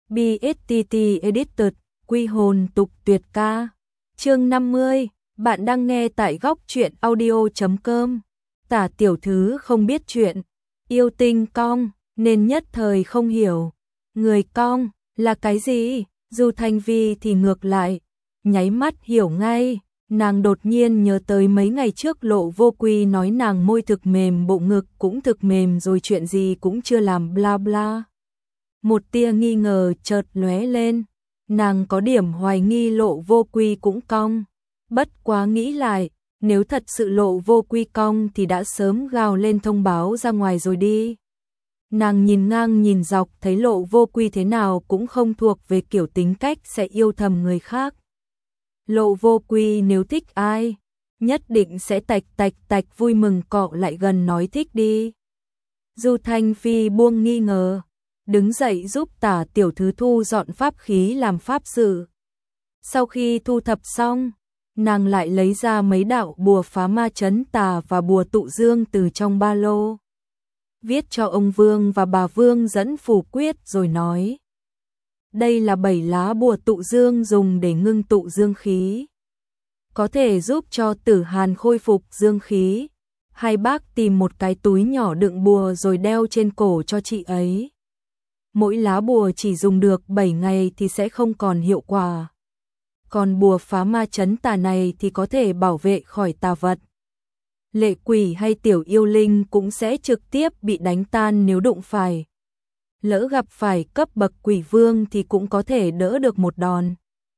BSTT Edited, quy hồn tục tuyệt ca. Chương 50, bạn đang nghe tại góc truyện audio.com. Tả tiểu thư không biết chuyện, yêu tinh cong, nên nhất thời không hiểu. Người cong là cái gì? Du Thanh Vi thì ngược lại, nháy mắt hiểu ngay. Nàng đột nhiên nhớ tới mấy ngày trước Lộ Vô Quy nói nàng môi thực mềm, bộ ngực cũng thực mềm, rồi chuyện gì cũng chưa làm bla bla. Một tia nghi ngờ chợt lóe lên, nàng có điểm hoài nghi Lộ Vô Quy cũng cong. Bất quá nghĩ lại, nếu thật sự Lộ Vô Quy cong thì đã sớm gào lên thông báo ra ngoài rồi đi. Nàng nhìn ngang nhìn dọc thấy Lộ Vô Quy thế nào cũng không thuộc về kiểu tính cách sẽ yêu thầm người khác. Lộ Vô Quy nếu thích ai, nhất định sẽ tạch vui mừng cọ lại gần nói thích đi. Du Thanh Phi buông nghi ngờ, đứng dậy giúp Tả tiểu thư thu dọn pháp khí làm pháp sự. Sau khi thu thập xong, nàng lại lấy ra mấy đạo bùa phá ma trấn tà và bùa tụ dương từ trong ba lô. Viết cho ông Vương và bà Vương dẫn phủ quyết rồi nói. Đây là 7 lá bùa tụ dương dùng để ngưng tụ dương khí. Có thể giúp cho Tử Hàn khôi phục dương khí. Hai bác tìm một cái túi nhỏ đựng bùa rồi đeo trên cổ cho chị ấy. Mỗi lá bùa chỉ dùng được 7 ngày thì sẽ không còn hiệu quả. Còn bùa phá ma trấn tà này thì có thể bảo vệ khỏi tà vật. Lệ quỷ hay tiểu yêu linh cũng sẽ trực tiếp bị đánh tan nếu đụng phải. Lỡ gặp phải cấp bậc quỷ vương thì cũng có thể đỡ được một đòn.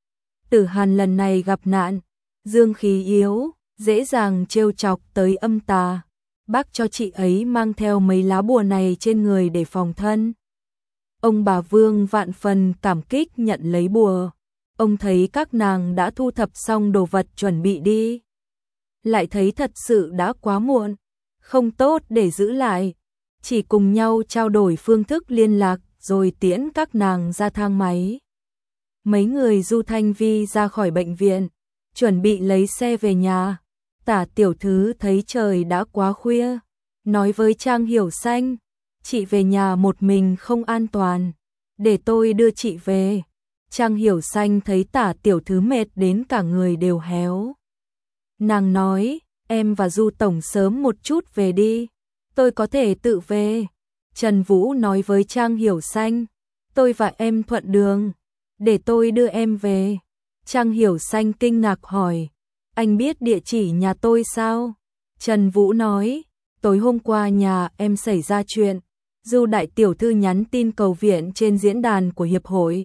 Tử Hàn lần này gặp nạn, dương khí yếu, dễ dàng trêu chọc tới âm tà. Bác cho chị ấy mang theo mấy lá bùa này trên người để phòng thân. Ông bà Vương vạn phần cảm kích nhận lấy bùa. Ông thấy các nàng đã thu thập xong đồ vật chuẩn bị đi. Lại thấy thật sự đã quá muộn, không tốt để giữ lại. Chỉ cùng nhau trao đổi phương thức liên lạc rồi tiễn các nàng ra thang máy. Mấy người Du Thanh Vi ra khỏi bệnh viện, chuẩn bị lấy xe về nhà. Tả tiểu thư thấy trời đã quá khuya, nói với Trang Hiểu Xanh, chị về nhà một mình không an toàn, để tôi đưa chị về. Trang Hiểu Xanh thấy Tả tiểu thư mệt đến cả người đều héo. Nàng nói, em và Du tổng sớm một chút về đi, tôi có thể tự về. Trần Vũ nói với Trang Hiểu Xanh, tôi và em thuận đường, để tôi đưa em về. Trang Hiểu Xanh kinh ngạc hỏi, anh biết địa chỉ nhà tôi sao? Trần Vũ nói, tối hôm qua nhà em xảy ra chuyện, Du đại tiểu thư nhắn tin cầu viện trên diễn đàn của hiệp hội.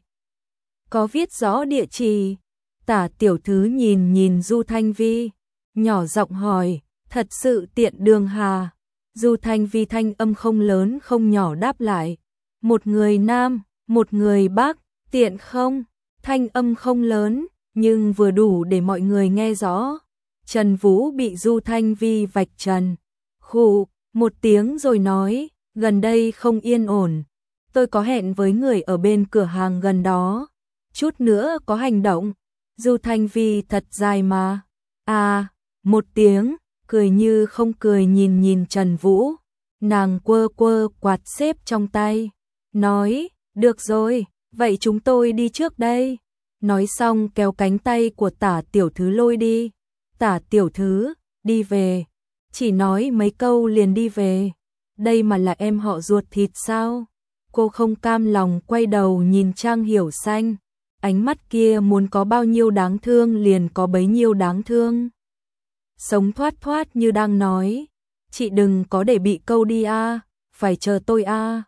Có viết rõ địa chỉ. Tả tiểu thư nhìn Du Thanh Vi, nhỏ giọng hỏi, thật sự tiện đường hà? Du Thanh Vi thanh âm không lớn không nhỏ đáp lại, một người nam, một người bắc, tiện không? Thanh âm không lớn, nhưng vừa đủ để mọi người nghe rõ. Trần Vũ bị Du Thanh Vi vạch trần, khụ một tiếng rồi nói, gần đây không yên ổn, tôi có hẹn với người ở bên cửa hàng gần đó, chút nữa có hành động. Du Thanh Vi thật dài mà. À, một tiếng, cười như không cười nhìn Trần Vũ. Nàng quơ quạt xếp trong tay, nói, được rồi, vậy chúng tôi đi trước đây. Nói xong kéo cánh tay của Tả tiểu thư lôi đi. Tả tiểu thư, đi về. Chỉ nói mấy câu liền đi về. Đây mà là em họ ruột thịt sao? Cô không cam lòng quay đầu nhìn Trang Hiểu Xanh. Ánh mắt kia muốn có bao nhiêu đáng thương liền có bấy nhiêu đáng thương. Sống thoát như đang nói, chị đừng có để bị câu đi a, phải chờ tôi a.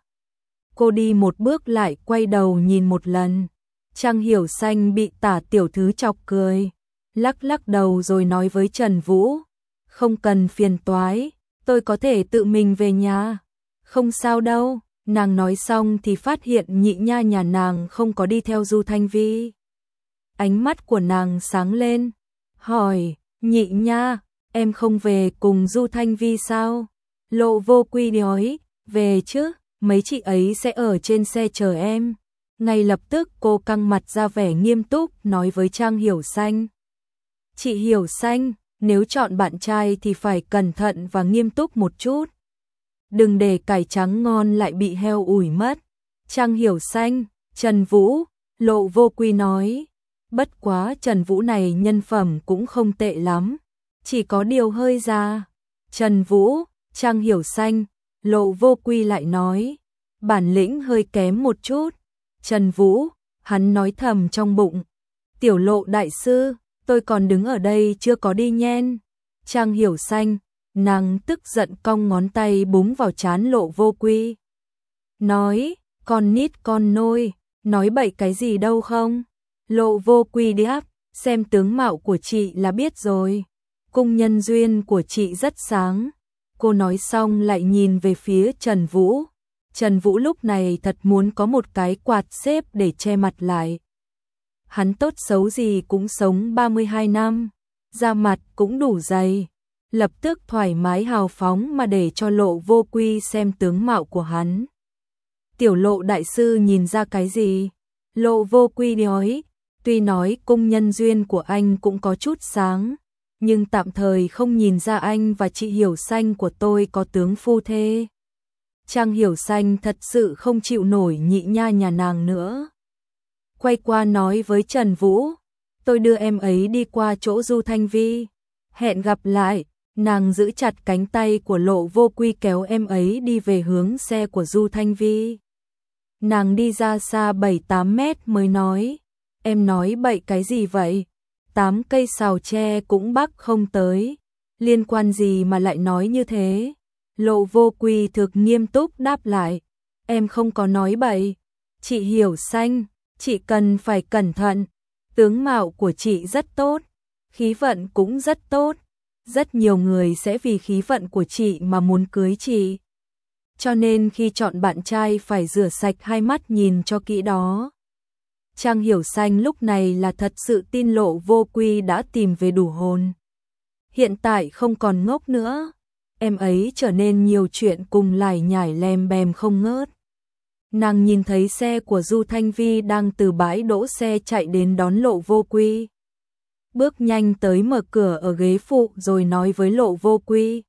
Cô đi một bước lại quay đầu nhìn một lần. Trang Hiểu Xanh bị Tả tiểu thư chọc cười, lắc đầu rồi nói với Trần Vũ, không cần phiền toái, tôi có thể tự mình về nhà. Không sao đâu. Nàng nói xong thì phát hiện nhị nha nhà nàng không có đi theo Du Thanh Vi. Ánh mắt của nàng sáng lên, hỏi, nhị nha, em không về cùng Du Thanh Vi sao? Lộ Vô Quy nói, về chứ, mấy chị ấy sẽ ở trên xe chờ em. Ngay lập tức cô căng mặt ra vẻ nghiêm túc nói với Trang Hiểu Xanh. Chị Hiểu Xanh, nếu chọn bạn trai thì phải cẩn thận và nghiêm túc một chút. Đừng để cải trắng ngon lại bị heo ủi mất. Trang Hiểu Xanh, Trần Vũ, Lộ Vô Quy nói. Bất quá Trần Vũ này nhân phẩm cũng không tệ lắm, chỉ có điều hơi già. Trần Vũ, Trang Hiểu Xanh, Lộ Vô Quy lại nói. Bản lĩnh hơi kém một chút. Trần Vũ, hắn nói thầm trong bụng. Tiểu Lộ đại sư, tôi còn đứng ở đây chưa có đi nhen. Trang Hiểu Xanh, nàng tức giận cong ngón tay búng vào trán Lộ Vô Quy. Nói, con nít con nôi, nói bậy cái gì đâu không? Lộ Vô Quy đáp, xem tướng mạo của chị là biết rồi. Cung nhân duyên của chị rất sáng. Cô nói xong lại nhìn về phía Trần Vũ. Trần Vũ lúc này thật muốn có một cái quạt xếp để che mặt lại. Hắn tốt xấu gì cũng sống 32 năm, da mặt cũng đủ dày. Lập tức thoải mái hào phóng mà để cho Lộ Vô Quy xem tướng mạo của hắn. Tiểu Lộ đại sư nhìn ra cái gì? Lộ Vô Quy nói, tuy nói cung nhân duyên của anh cũng có chút sáng, nhưng tạm thời không nhìn ra anh và chị Hiểu Xanh của tôi có tướng phu thê. Trang Hiểu Xanh thật sự không chịu nổi nhị nha nhà nàng nữa. Quay qua nói với Trần Vũ, tôi đưa em ấy đi qua chỗ Du Thanh Vi. Hẹn gặp lại. Nàng giữ chặt cánh tay của Lộ Vô Quy kéo em ấy đi về hướng xe của Du Thanh Vi. Nàng đi ra xa 7-8 mét mới nói, em nói bậy cái gì vậy? 8 cây sào tre cũng bắc không tới, liên quan gì mà lại nói như thế? Lộ Vô Quy thực nghiêm túc đáp lại, em không có nói bậy. Chị Hiểu Xanh, chị cần phải cẩn thận, tướng mạo của chị rất tốt, khí vận cũng rất tốt. Rất nhiều người sẽ vì khí vận của chị mà muốn cưới chị. Cho nên khi chọn bạn trai phải rửa sạch hai mắt nhìn cho kỹ đó. Trang Hiểu Xanh lúc này là thật sự tin Lộ Vô Quy đã tìm về đủ hồn. Hiện tại không còn ngốc nữa. Em ấy trở nên nhiều chuyện cùng lải nhải lem bem không ngớt. Nàng nhìn thấy xe của Du Thanh Vi đang từ bãi đỗ xe chạy đến đón Lộ Vô Quy. Bước nhanh tới mở cửa ở ghế phụ rồi nói với Lộ Vô Quy.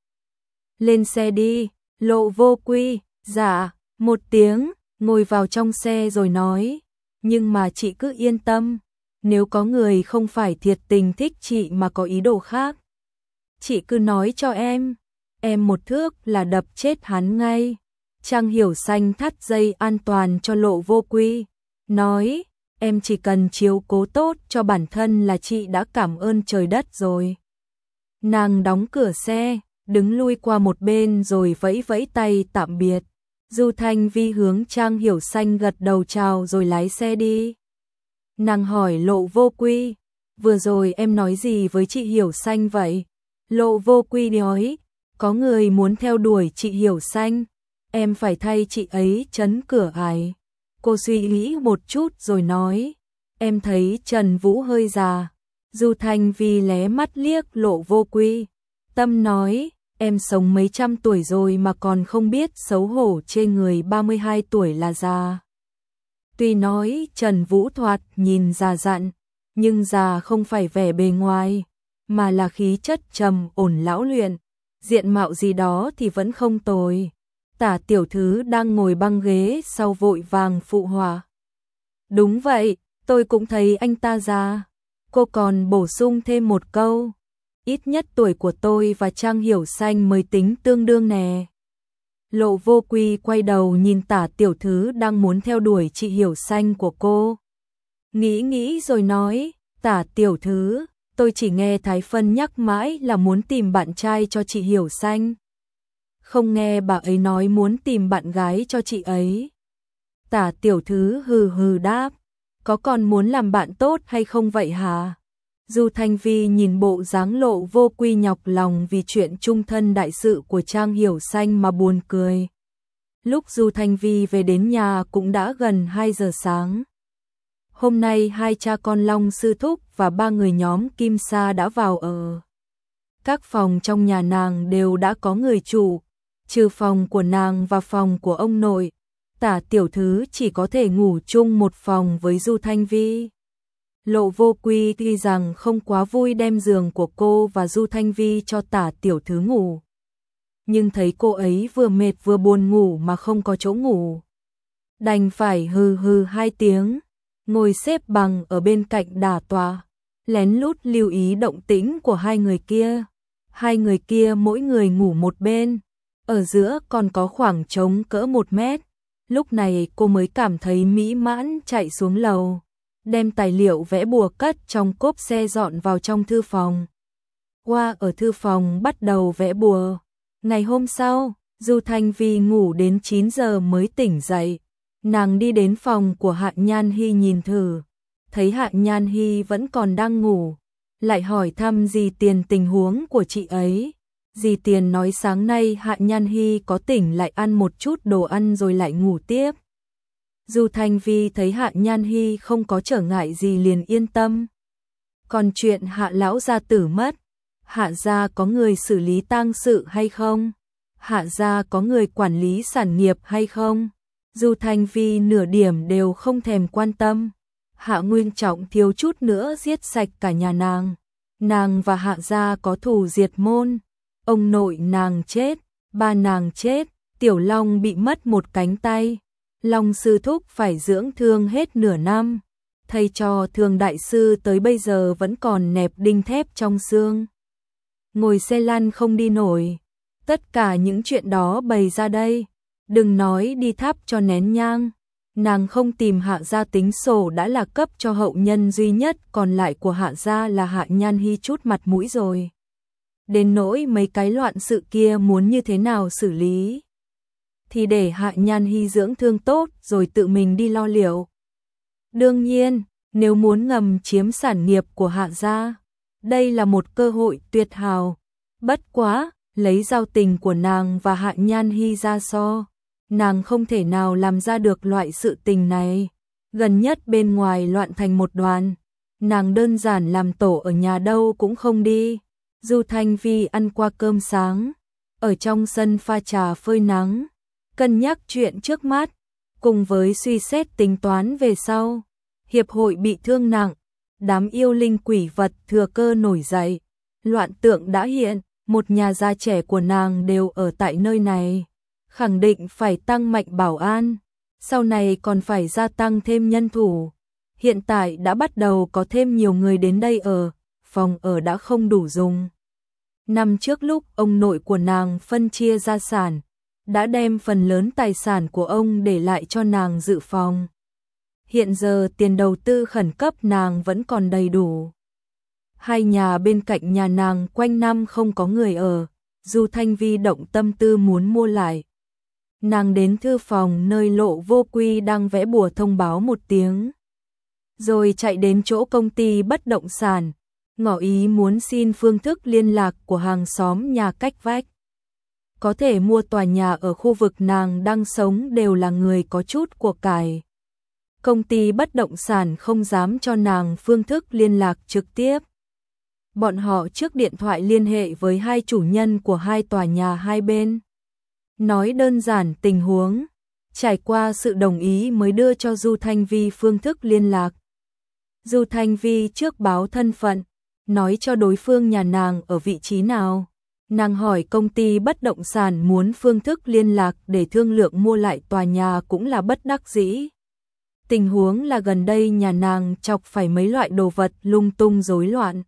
Lên xe đi. Lộ Vô Quy, dạ, một tiếng, ngồi vào trong xe rồi nói. Nhưng mà chị cứ yên tâm, nếu có người không phải thiệt tình thích chị mà có ý đồ khác, chị cứ nói cho em một thước là đập chết hắn ngay. Trang Hiểu Xanh thắt dây an toàn cho Lộ Vô Quy, nói. Em chỉ cần chiếu cố tốt cho bản thân là chị đã cảm ơn trời đất rồi. Nàng đóng cửa xe, đứng lui qua một bên rồi vẫy vẫy tay tạm biệt. Du Thanh Vi hướng Trang Hiểu Xanh gật đầu chào rồi lái xe đi. Nàng hỏi Lộ Vô Quy, vừa rồi em nói gì với chị Hiểu Xanh vậy? Lộ Vô Quy nói, có người muốn theo đuổi chị Hiểu Xanh, em phải thay chị ấy trấn cửa ải. Cô suy nghĩ một chút rồi nói, em thấy Trần Vũ hơi già. Du Thanh Vi lé mắt liếc Lộ Vô Quy, tâm nói, em sống mấy trăm tuổi rồi mà còn không biết xấu hổ chê người 32 tuổi là già. Tuy nói Trần Vũ thoạt nhìn già dặn, nhưng già không phải vẻ bề ngoài, mà là khí chất trầm ổn lão luyện, diện mạo gì đó thì vẫn không tồi. Tả tiểu thư đang ngồi băng ghế sau vội vàng phụ họa. Đúng vậy, tôi cũng thấy anh ta già. Cô còn bổ sung thêm một câu. Ít nhất tuổi của tôi và Trang Hiểu Xanh mới tính tương đương nè. Lộ Vô Quy quay đầu nhìn Tả tiểu thư đang muốn theo đuổi chị Hiểu Xanh của cô. Nghĩ rồi nói, Tả tiểu thư, tôi chỉ nghe Thái Phân nhắc mãi là muốn tìm bạn trai cho chị Hiểu Xanh. Không nghe bà ấy nói muốn tìm bạn gái cho chị ấy. Tả tiểu thư hừ hừ đáp, có còn muốn làm bạn tốt hay không vậy hả? Du Thanh Vi nhìn bộ dáng Lộ Vô Quy nhọc lòng vì chuyện chung thân đại sự của Trang Hiểu Xanh mà buồn cười. Lúc Du Thanh Vi về đến nhà cũng đã gần 2 giờ sáng. Hôm nay hai cha con Long Sư Thúc và 3 người nhóm Kim Sa đã vào ở. Các phòng trong nhà nàng đều đã có người chủ, trừ phòng của nàng và phòng của ông nội. Tả tiểu thư chỉ có thể ngủ chung một phòng với Du Thanh Vi. Lộ Vô Quy tuy rằng không quá vui đem giường của cô và Du Thanh Vi cho Tả tiểu thư ngủ, nhưng thấy cô ấy vừa mệt vừa buồn ngủ mà không có chỗ ngủ, đành phải hừ hừ hai tiếng, ngồi xếp bằng ở bên cạnh đả tọa, lén lút lưu ý động tĩnh của hai người kia. Hai người kia mỗi người ngủ một bên, ở giữa còn có khoảng trống cỡ 1 mét. Lúc này cô mới cảm thấy mỹ mãn chạy xuống lầu, đem tài liệu vẽ bùa cất trong cốp xe dọn vào trong thư phòng. Qua ở thư phòng bắt đầu vẽ bùa. Ngày hôm sau, Du Thanh Vi ngủ đến 9 giờ mới tỉnh dậy. Nàng đi đến phòng của Hạ Nhan Hy nhìn thử, thấy Hạ Nhan Hy vẫn còn đang ngủ, lại hỏi thăm dì Tiền tình huống của chị ấy. Dì Tiền nói sáng nay Hạ Nhan Hy có tỉnh lại ăn một chút đồ ăn rồi lại ngủ tiếp. Du Thanh Vi thấy Hạ Nhan Hy không có trở ngại gì liền yên tâm. Còn chuyện Hạ lão gia tử mất, Hạ gia có người xử lý tang sự hay không? Hạ gia có người quản lý sản nghiệp hay không? Du Thanh Vi nửa điểm đều không thèm quan tâm. Hạ Nguyên Trọng thiếu chút nữa giết sạch cả nhà nàng. Nàng và Hạ gia có thù diệt môn. Ông nội nàng chết, ba nàng chết, Tiểu Long bị mất một cánh tay. Long sư thúc phải dưỡng thương hết nửa năm. Thầy trò Thường đại sư tới bây giờ vẫn còn nẹp đinh thép trong xương. Ngồi xe lăn không đi nổi. Tất cả những chuyện đó bày ra đây. Đừng nói đi thắp cho nén nhang. Nàng không tìm Hạ gia tính sổ đã là cấp cho hậu nhân duy nhất còn lại của Hạ gia là Hạ Nhan Hy chút mặt mũi rồi. Đến nỗi mấy cái loạn sự kia muốn như thế nào xử lý thì để Hạ Nhan Hy dưỡng thương tốt rồi tự mình đi lo liệu. Đương nhiên, nếu muốn ngầm chiếm sản nghiệp của Hạ gia, đây là một cơ hội tuyệt hảo. Bất quá, lấy giao tình của nàng và Hạ Nhan Hy ra so, nàng không thể nào làm ra được loại sự tình này. Gần nhất bên ngoài loạn thành một đoàn, nàng đơn giản làm tổ ở nhà đâu cũng không đi. Du Thanh Vi ăn qua cơm sáng, ở trong sân pha trà phơi nắng, cân nhắc chuyện trước mắt, cùng với suy xét tính toán về sau. Hiệp hội bị thương nặng, đám yêu linh quỷ vật thừa cơ nổi dậy, loạn tượng đã hiện, một nhà gia trẻ của nàng đều ở tại nơi này, khẳng định phải tăng mạnh bảo an, sau này còn phải gia tăng thêm nhân thủ. Hiện tại đã bắt đầu có thêm nhiều người đến đây ở, phòng ở đã không đủ dùng. Năm trước lúc ông nội của nàng phân chia gia sản, đã đem phần lớn tài sản của ông để lại cho nàng dự phòng. Hiện giờ tiền đầu tư khẩn cấp nàng vẫn còn đầy đủ. Hai nhà bên cạnh nhà nàng quanh năm không có người ở, Du Thanh Vi động tâm tư muốn mua lại. Nàng đến thư phòng nơi Lộ Vô Quy đang vẽ bùa thông báo một tiếng, rồi chạy đến chỗ công ty bất động sản, ngỏ ý muốn xin phương thức liên lạc của hàng xóm nhà cách vách. Có thể mua tòa nhà ở khu vực nàng đang sống đều là người có chút của cải. Công ty bất động sản không dám cho nàng phương thức liên lạc trực tiếp. Bọn họ trước điện thoại liên hệ với hai chủ nhân của hai tòa nhà hai bên, nói đơn giản tình huống, trải qua sự đồng ý mới đưa cho Du Thanh Vi phương thức liên lạc. Du Thanh Vi trước báo thân phận, nói cho đối phương nhà nàng ở vị trí nào. Nàng hỏi công ty bất động sản muốn phương thức liên lạc để thương lượng mua lại tòa nhà cũng là bất đắc dĩ. Tình huống là gần đây nhà nàng chọc phải mấy loại đồ vật lung tung rối loạn.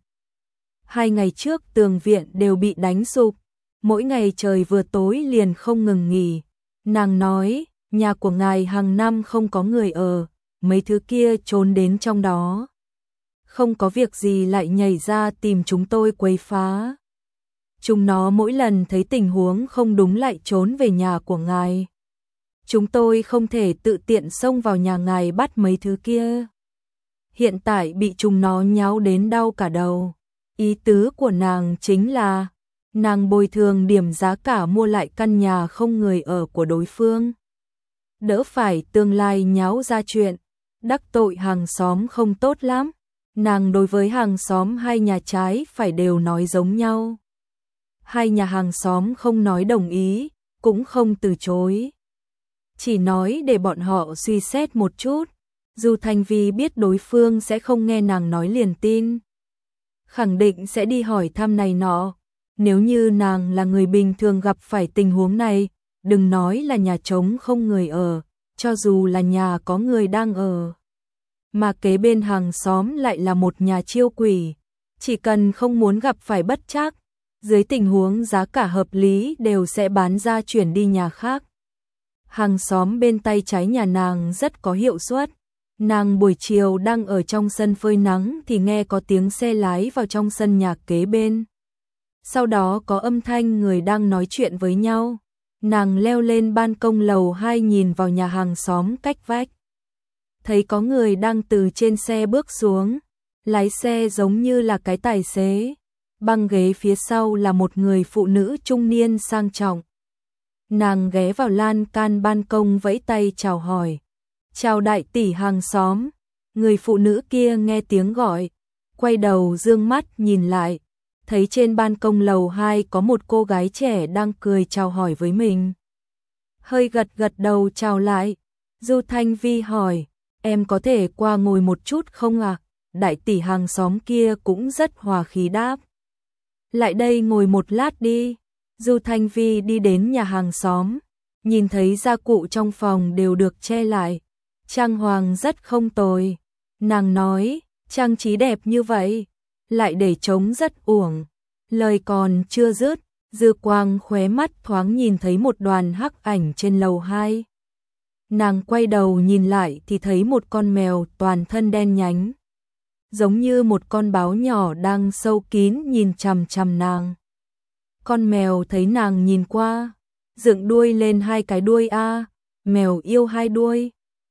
2 ngày trước tường viện đều bị đánh sụp, mỗi ngày trời vừa tối liền không ngừng nghỉ. Nàng nói, nhà của ngài hàng năm không có người ở, mấy thứ kia trốn đến trong đó. Không có việc gì lại nhảy ra tìm chúng tôi quấy phá. Chúng nó mỗi lần thấy tình huống không đúng lại trốn về nhà của ngài. Chúng tôi không thể tự tiện xông vào nhà ngài bắt mấy thứ kia. Hiện tại bị chúng nó nháo đến đau cả đầu. Ý tứ của nàng chính là nàng bồi thường điểm giá cả mua lại căn nhà không người ở của đối phương. Đỡ phải tương lai nháo ra chuyện, đắc tội hàng xóm không tốt lắm. Nàng đối với hàng xóm hai nhà trái phải đều nói giống nhau. Hai nhà hàng xóm không nói đồng ý, cũng không từ chối. Chỉ nói để bọn họ suy xét một chút. Dù Thanh Vi biết đối phương sẽ không nghe nàng nói liền tin, khẳng định sẽ đi hỏi thăm này nọ. Nếu như nàng là người bình thường gặp phải tình huống này, đừng nói là nhà trống không người ở, cho dù là nhà có người đang ở. Mà kế bên hàng xóm lại là một nhà chiêu quỷ, chỉ cần không muốn gặp phải bất trắc, dưới tình huống giá cả hợp lý đều sẽ bán ra chuyển đi nhà khác. Hàng xóm bên tay trái nhà nàng rất có hiệu suất. Nàng buổi chiều đang ở trong sân phơi nắng thì nghe có tiếng xe lái vào trong sân nhà kế bên. Sau đó có âm thanh người đang nói chuyện với nhau. Nàng leo lên ban công lầu 2 nhìn vào nhà hàng xóm cách vách. Thấy có người đang từ trên xe bước xuống. Lái xe giống như là cái tài xế. Băng ghế phía sau là một người phụ nữ trung niên sang trọng. Nàng ghé vào lan can ban công vẫy tay chào hỏi. Chào đại tỷ hàng xóm. Người phụ nữ kia nghe tiếng gọi, quay đầu dương mắt nhìn lại, thấy trên ban công lầu 2 có một cô gái trẻ đang cười chào hỏi với mình. Hơi gật gật đầu chào lại. Du Thanh Vi hỏi, em có thể qua ngồi một chút không ạ? Đại tỷ hàng xóm kia cũng rất hòa khí đáp. Lại đây ngồi một lát đi. Du Thanh Vi đi đến nhà hàng xóm, nhìn thấy gia cụ trong phòng đều được che lại. Trang hoàng rất không tồi. Nàng nói, trang trí đẹp như vậy, lại để trống rất uổng. Lời còn chưa dứt, dư quang khóe mắt thoáng nhìn thấy một đoàn hắc ảnh trên lầu 2. Nàng quay đầu nhìn lại thì thấy một con mèo toàn thân đen nhánh, giống như một con báo nhỏ đang sâu kín nhìn chằm chằm nàng. Con mèo thấy nàng nhìn qua, dựng đuôi lên hai cái đuôi a, mèo yêu hai đuôi.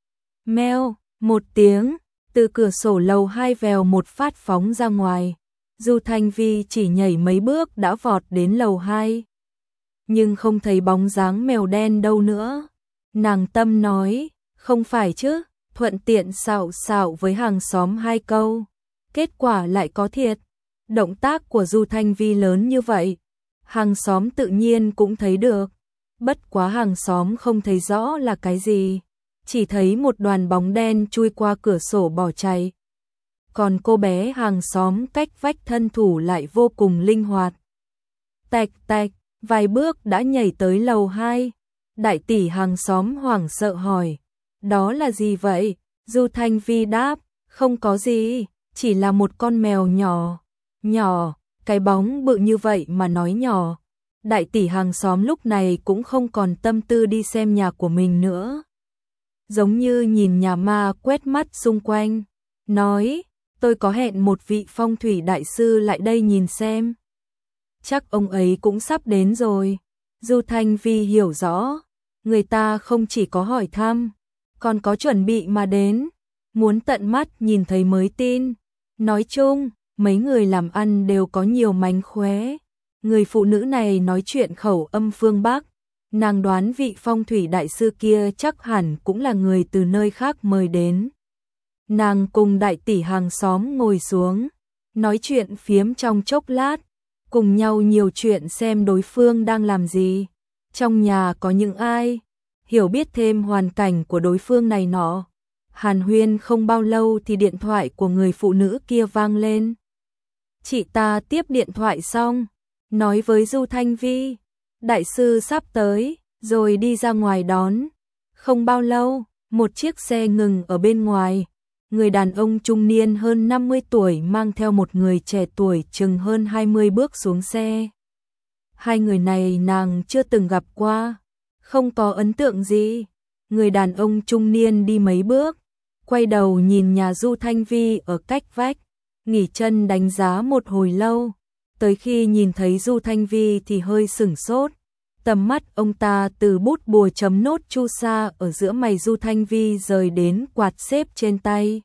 Meo, một tiếng, từ cửa sổ lầu 2 vèo một phát phóng ra ngoài. Du Thanh Vi chỉ nhảy mấy bước đã vọt đến lầu 2. Nhưng không thấy bóng dáng mèo đen đâu nữa. Nàng tâm nói, không phải chứ, thuận tiện xạo xạo với hàng xóm 2 câu. Kết quả lại có thiệt. Động tác của Du Thanh Vi lớn như vậy, hàng xóm tự nhiên cũng thấy được. Bất quá hàng xóm không thấy rõ là cái gì, chỉ thấy một đoàn bóng đen chui qua cửa sổ bỏ chạy. Còn cô bé hàng xóm cách vách thân thủ lại vô cùng linh hoạt. Tạch tạch, vài bước đã nhảy tới lầu 2. Đại tỷ hàng xóm hoảng sợ hỏi, đó là gì vậy? Du Thanh Vi đáp, không có gì, chỉ là một con mèo nhỏ. Nhỏ, cái bóng bự như vậy mà nói nhỏ. Đại tỷ hàng xóm lúc này cũng không còn tâm tư đi xem nhà của mình nữa. Giống như nhìn nhà ma quét mắt xung quanh, nói, tôi có hẹn một vị phong thủy đại sư lại đây nhìn xem. Chắc ông ấy cũng sắp đến rồi. Du Thanh Vi hiểu rõ, người ta không chỉ có hỏi thăm, còn có chuẩn bị mà đến, muốn tận mắt nhìn thấy mới tin. Nói chung, mấy người làm ăn đều có nhiều mánh khóe. Người phụ nữ này nói chuyện khẩu âm phương Bắc, nàng đoán vị phong thủy đại sư kia chắc hẳn cũng là người từ nơi khác mời đến. Nàng cùng đại tỷ hàng xóm ngồi xuống, nói chuyện phiếm trong chốc lát, cùng nhau nhiều chuyện xem đối phương đang làm gì, trong nhà có những ai, hiểu biết thêm hoàn cảnh của đối phương này nọ. Hàn huyên không bao lâu thì điện thoại của người phụ nữ kia vang lên. Chị ta tiếp điện thoại xong, nói với Du Thanh Vi, đại sư sắp tới, rồi đi ra ngoài đón. Không bao lâu, một chiếc xe ngừng ở bên ngoài. Người đàn ông trung niên hơn 50 tuổi mang theo một người trẻ tuổi chừng hơn 20 bước xuống xe. Hai người này nàng chưa từng gặp qua, không có ấn tượng gì. Người đàn ông trung niên đi mấy bước, quay đầu nhìn nhà Du Thanh Vi ở cách vách, nghỉ chân đánh giá một hồi lâu. Tới khi nhìn thấy Du Thanh Vi thì hơi sửng sốt. Tầm mắt ông ta từ bút bùa chấm nốt chu sa ở giữa mày Du Thanh Vi rời đến quạt xếp trên tay.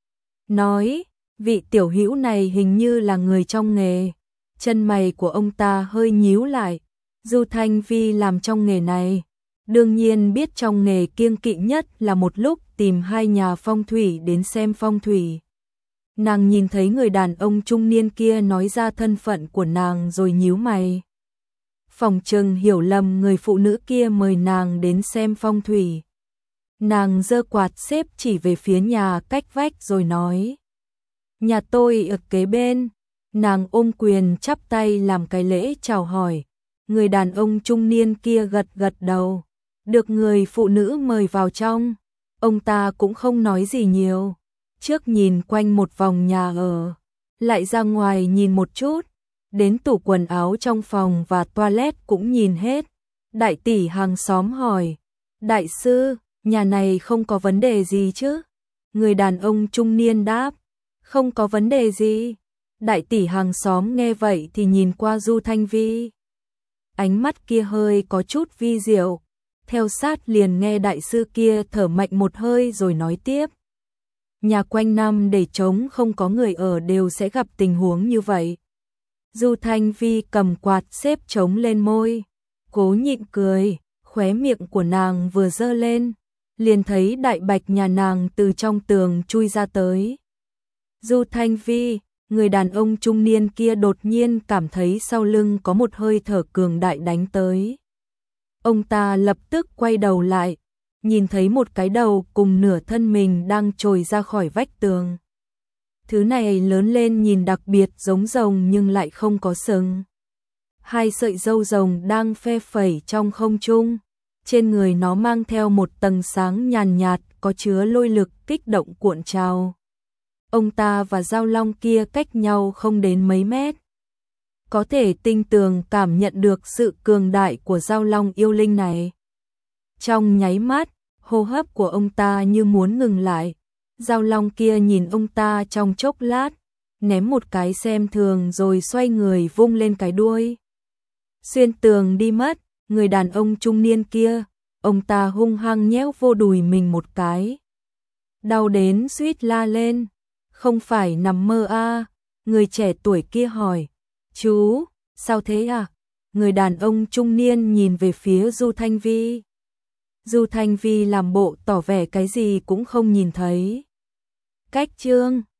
Nói, vị tiểu hữu này hình như là người trong nghề. Chân mày của ông ta hơi nhíu lại. Du Thanh Vi làm trong nghề này, đương nhiên biết trong nghề kiêng kỵ nhất là một lúc tìm hai nhà phong thủy đến xem phong thủy. Nàng nhìn thấy người đàn ông trung niên kia nói ra thân phận của nàng rồi nhíu mày. Phòng trừng hiểu lầm người phụ nữ kia mời nàng đến xem phong thủy. Nàng giơ quạt xếp chỉ về phía nhà cách vách rồi nói, nhà tôi ở kế bên. Nàng ôm quyền chắp tay làm cái lễ chào hỏi. Người đàn ông trung niên kia gật gật đầu. được người phụ nữ mời vào trong, ông ta cũng không nói gì nhiều, trước nhìn quanh một vòng nhà ở, lại ra ngoài nhìn một chút, đến tủ quần áo trong phòng và toilet cũng nhìn hết. Đại tỷ hàng xóm hỏi, đại sư, nhà này không có vấn đề gì chứ? Người đàn ông trung niên đáp, không có vấn đề gì. Đại tỷ hàng xóm nghe vậy thì nhìn qua Du Thanh Vi. Ánh mắt kia hơi có chút vi diệu, theo sát liền nghe đại sư kia thở mạnh một hơi rồi nói tiếp. Nhà quanh năm để trống không có người ở đều sẽ gặp tình huống như vậy. Du Thanh Vi cầm quạt xếp trống lên môi, cố nhịn cười, khóe miệng của nàng vừa giơ lên, liền thấy đại bạch nhà nàng từ trong tường chui ra tới. Du Thanh Vi, người đàn ông trung niên kia đột nhiên cảm thấy sau lưng có một hơi thở cường đại đánh tới. Ông ta lập tức quay đầu lại, nhìn thấy một cái đầu cùng nửa thân mình đang trồi ra khỏi vách tường. Thứ này lớn lên nhìn đặc biệt giống rồng nhưng lại không có sừng. Hai sợi râu rồng đang phe phẩy trong không trung, trên người nó mang theo một tầng sáng nhàn nhạt có chứa lôi lực kích động cuộn trào. Ông ta và Giao Long kia cách nhau không đến mấy mét. Có thể tinh tường cảm nhận được sự cường đại của Giao Long yêu linh này. Trong nháy mắt, hô hấp của ông ta như muốn ngừng lại. Giao Long kia nhìn ông ta trong chốc lát, ném một cái xem thường rồi xoay người vung lên cái đuôi. Xuyên tường đi mất, người đàn ông trung niên kia, ông ta hung hăng nhéo vô đùi mình một cái. Đau đến suýt la lên, không phải nằm mơ à, người trẻ tuổi kia hỏi, chú, sao thế à? Người đàn ông trung niên nhìn về phía Du Thanh Vi. Du Thanh Vi làm bộ tỏ vẻ cái gì cũng không nhìn thấy. Cách chương